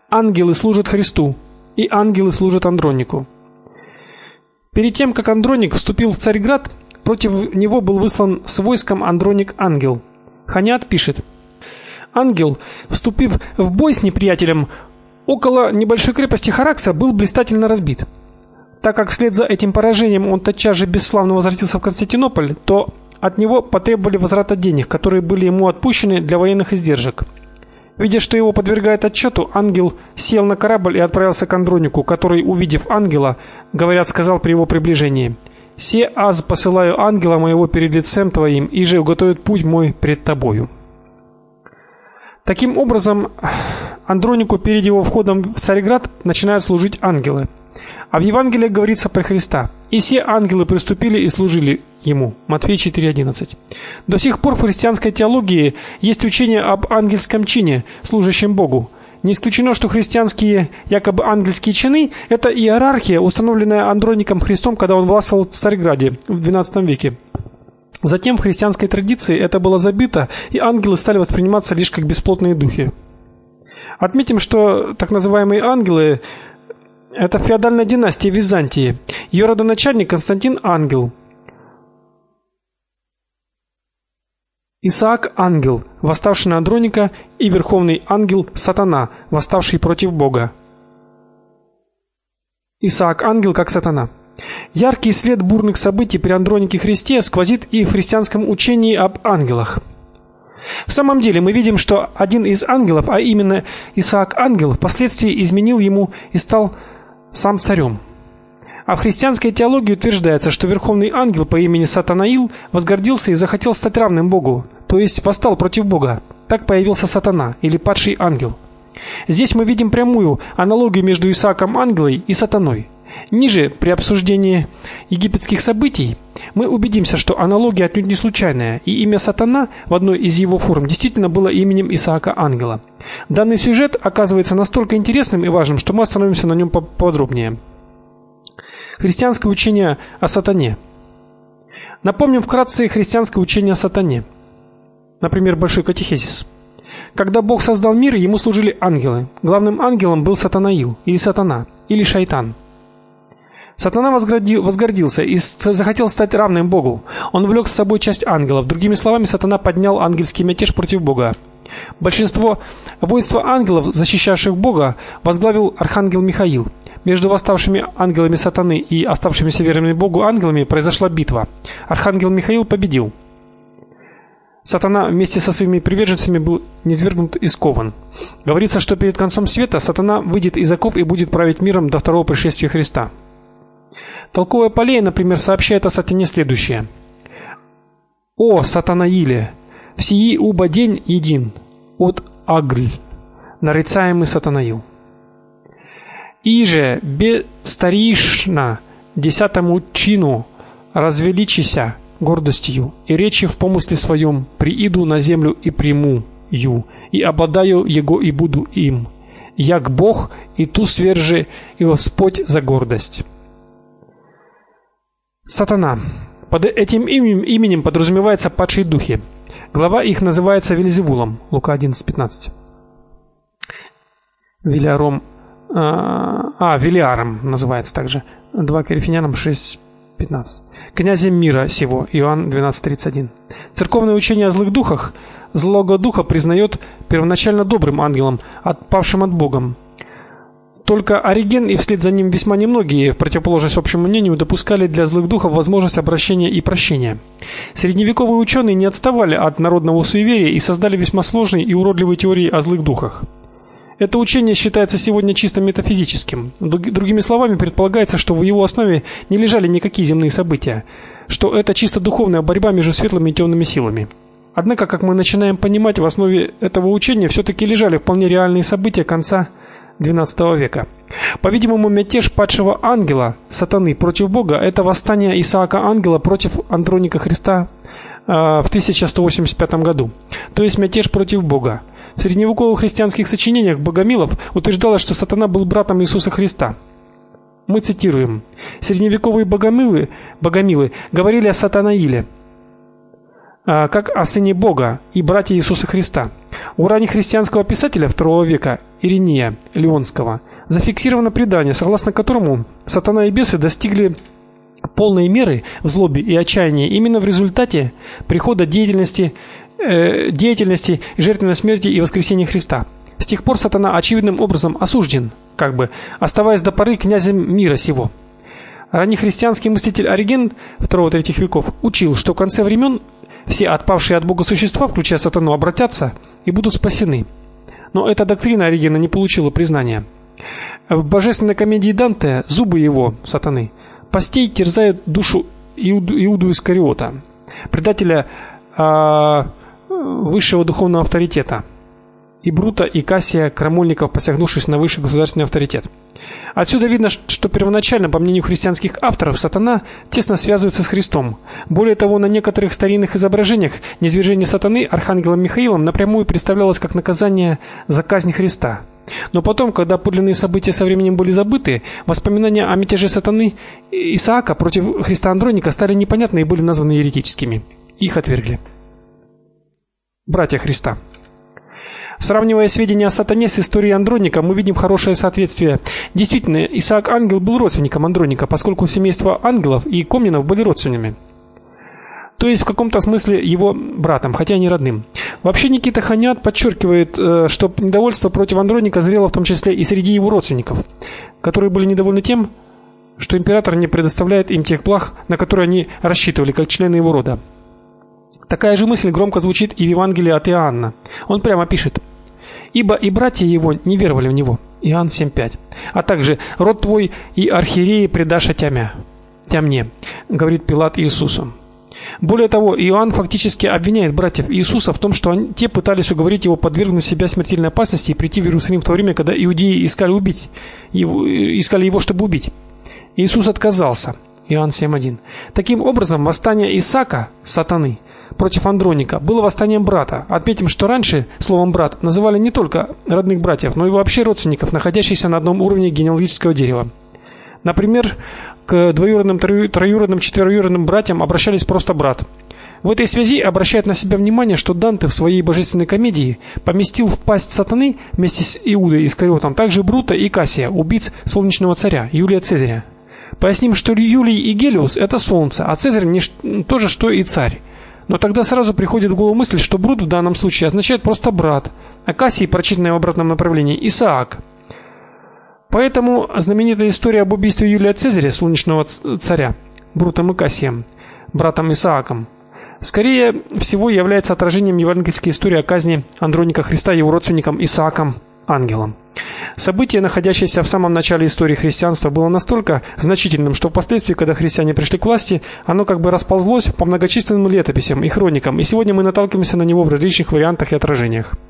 ангелы служат Христу, и ангелы служат Андронику. Перед тем, как Андроник вступил в Царьград, против него был выслан с войском Андроник-ангел. Ханьяд пишет: ангел, вступив в бой с неприятелем около небольшой крепости Харакса, был блистательно разбит. Так как вслед за этим поражением он тотчас же бесславно возвратился в Константинополь, то от него потребовали возврата денег, которые были ему отпущены для военных издержек. Видя, что его подвергают отчету, ангел сел на корабль и отправился к Андронику, который, увидев ангела, говорят, сказал при его приближении: «Се аз посылаю ангела моего перед лицем твоим, и же уготовит путь мой пред тобою». Таким образом, Андронику перед его входом в Царьград начинают служить ангелы. А в Евангелии говорится про Христа: «И все ангелы приступили и служили ему». Матфея 4:11. До сих пор в христианской теологии есть учение об ангельском чине, служащем Богу. Не исключено, что христианские якобы ангельские чины это иерархия, установленная Андроником Христом, когда он властвовал в Царьграде в XII веке. Затем в христианской традиции это было забыто, и ангелы стали восприниматься лишь как бесплотные духи. Отметим, что так называемые ангелы это феодальная династия Византии. Ее родоначальник Константин Ангел. Исаак Ангел, восставший на Андроника, и верховный ангел Сатана, восставший против Бога. Исаак Ангел как Сатана. Яркий след бурных событий при Андронике Христе сквозит и в христианском учении об ангелах. В самом деле мы видим, что один из ангелов, а именно Исаак Ангел, впоследствии изменил ему и стал сам царем. А в христианской теологии утверждается, что верховный ангел по имени Сатанаил возгордился и захотел стать равным Богу, то есть восстал против Бога. Так появился Сатана или падший ангел. Здесь мы видим прямую аналогию между Исааком Ангелом и Сатаной. Ниже, при обсуждении египетских событий, мы убедимся, что аналогия отнюдь не случайная, и имя Сатана в одной из его форм действительно было именем Исаака Ангела. Данный сюжет оказывается настолько интересным и важным, что мы остановимся на нем подробнее. Христианское учение о Сатане. Напомним вкратце христианское учение о Сатане. Например, Большой катехизис. Когда Бог создал мир, ему служили ангелы. Главным ангелом был Сатанаил, или Сатана, или Шайтан. Сатана возгордился и захотел стать равным Богу. Он влек с собой часть ангелов. Другими словами, Сатана поднял ангельский мятеж против Бога. Большинство воинства ангелов, защищавших Бога, возглавил архангел Михаил. Между восставшими ангелами Сатаны и оставшимися верными Богу ангелами произошла битва. Архангел Михаил победил. Сатана вместе со своими приверженцами был низвергнут и скован. Говорится, что перед концом света Сатана выйдет из оков и будет править миром до второго пришествия Христа. Толковая Полея, например, сообщает о Сатане следующее: «О, Сатанаиле, в сии уба день един, от агль, нарицаемый Сатанаил. Иже бестаришна десятому чину развеличися гордостью, и речи в помысле своем прииду на землю и приму ю, и обладаю его и буду им, як Бог, и ту свержи и Господь за гордость». Сатана. Под этим именем подразумеваются падшие духи. Глава их называется Вельзевулом. Лука 11:15. Велиаром Велиаром называется также. 2 Коринфянам 6:15. Князем мира сего. Иоанн 12:31. Церковное учение о злых духах злого духа признает первоначально добрым ангелом, отпавшим от Бога. Только Ориген и вслед за ним весьма немногие, в противоположность общему мнению, допускали для злых духов возможность обращения и прощения. Средневековые ученые не отставали от народного суеверия и создали весьма сложные и уродливые теории о злых духах. Это учение считается сегодня чисто метафизическим. Другими словами, предполагается, что в его основе не лежали никакие земные события, что это чисто духовная борьба между светлыми и темными силами. Однако, как мы начинаем понимать, в основе этого учения все-таки лежали вполне реальные события конца XII века. По-видимому, мятеж падшего ангела Сатаны против Бога это восстание Исаака Ангела против Андроника Христа в 1185 году. То есть мятеж против Бога. В средневековых христианских сочинениях богомилов утверждалось, что Сатана был братом Иисуса Христа. Мы цитируем: «Средневековые богомилы говорили о Сатанаиле как о сыне Бога и брате Иисуса Христа. У раннехристианского писателя II века Иринея Леонского зафиксировано предание, согласно которому сатана и бесы достигли полной меры в злобе и отчаянии именно в результате прихода деятельности и жертвенной смерти и воскресения Христа. С тех пор сатана очевидным образом осужден, оставаясь до поры князем мира сего. Раннехристианский мыслитель Ориген II-III веков учил, что в конце времен все отпавшие от Бога существа, включая сатану, обратятся и будут спасены. Но эта доктрина Оригена не получила признания. В божественной комедии Данте зубы его, сатаны, пастей терзают душу Иуду Искариота, предателя высшего духовного авторитета, и Брута, и Кассия, крамольников, посягнувшись на высший государственный авторитет. Отсюда видно, что первоначально, по мнению христианских авторов, сатана тесно связывается с Христом. Более того, на некоторых старинных изображениях низвержение сатаны архангелом Михаилом напрямую представлялось как наказание за казнь Христа. Но потом, когда подлинные события со временем были забыты, воспоминания о мятеже сатаны Исаака против Христа Андроника стали непонятны и были названы еретическими. Их отвергли. Братья Христа. Сравнивая сведения о сатане с историей Андроника, мы видим хорошее соответствие. Действительно, Исаак Ангел был родственником Андроника, поскольку семейства ангелов и комнинов были родственными. То есть в каком-то смысле его братом, хотя не родным. Вообще Никита Ханят подчеркивает, что недовольство против Андроника зрело в том числе и среди его родственников, которые были недовольны тем, что император не предоставляет им тех благ, на которые они рассчитывали, как члены его рода. Такая же мысль громко звучит и в Евангелии от Иоанна. Он прямо пишет: «Ибо и братья его не веровали в него». Иоанн 7:5. А также: «Род твой и архиереи предаша тя мне», говорит Пилат Иисусу. Более того, Иоанн фактически обвиняет братьев Иисуса в том, что те пытались уговорить его подвергнуть себя смертельной опасности и прийти в Иерусалим в то время, когда иудеи искали его, чтобы убить. Иисус отказался. Иоанн 7:1. Таким образом, восстание Исаака, сатаны, против Андроника было восстанием брата. Отметим, что раньше словом брат называли не только родных братьев, но и вообще родственников, находящихся на одном уровне генеалогического дерева. Например, к двоюродным, троюродным, четвероюродным братьям обращались просто брат. В этой связи обращает на себя внимание, что Данте в своей божественной комедии поместил в пасть сатаны вместе с Иудой Искариотом также Брута и Кассия, убийц солнечного царя Юлия Цезаря. Поясним, что Юлий и Гелиос это солнце, а Цезарь то же, что и царь. Но тогда сразу приходит в голову мысль, что Брут в данном случае означает просто брат, а Кассий, прочитанный в обратном направлении, Исаак. Поэтому знаменитая история об убийстве Юлия Цезаря, солнечного царя, Брутом и Кассием, братом Исааком, скорее всего является отражением евангельской истории о казни Андроника Христа его родственником Исааком, ангелом. Событие, находящееся в самом начале истории христианства, было настолько значительным, что впоследствии, когда христиане пришли к власти, оно расползлось по многочисленным летописям и хроникам, и сегодня мы наталкиваемся на него в различных вариантах и отражениях.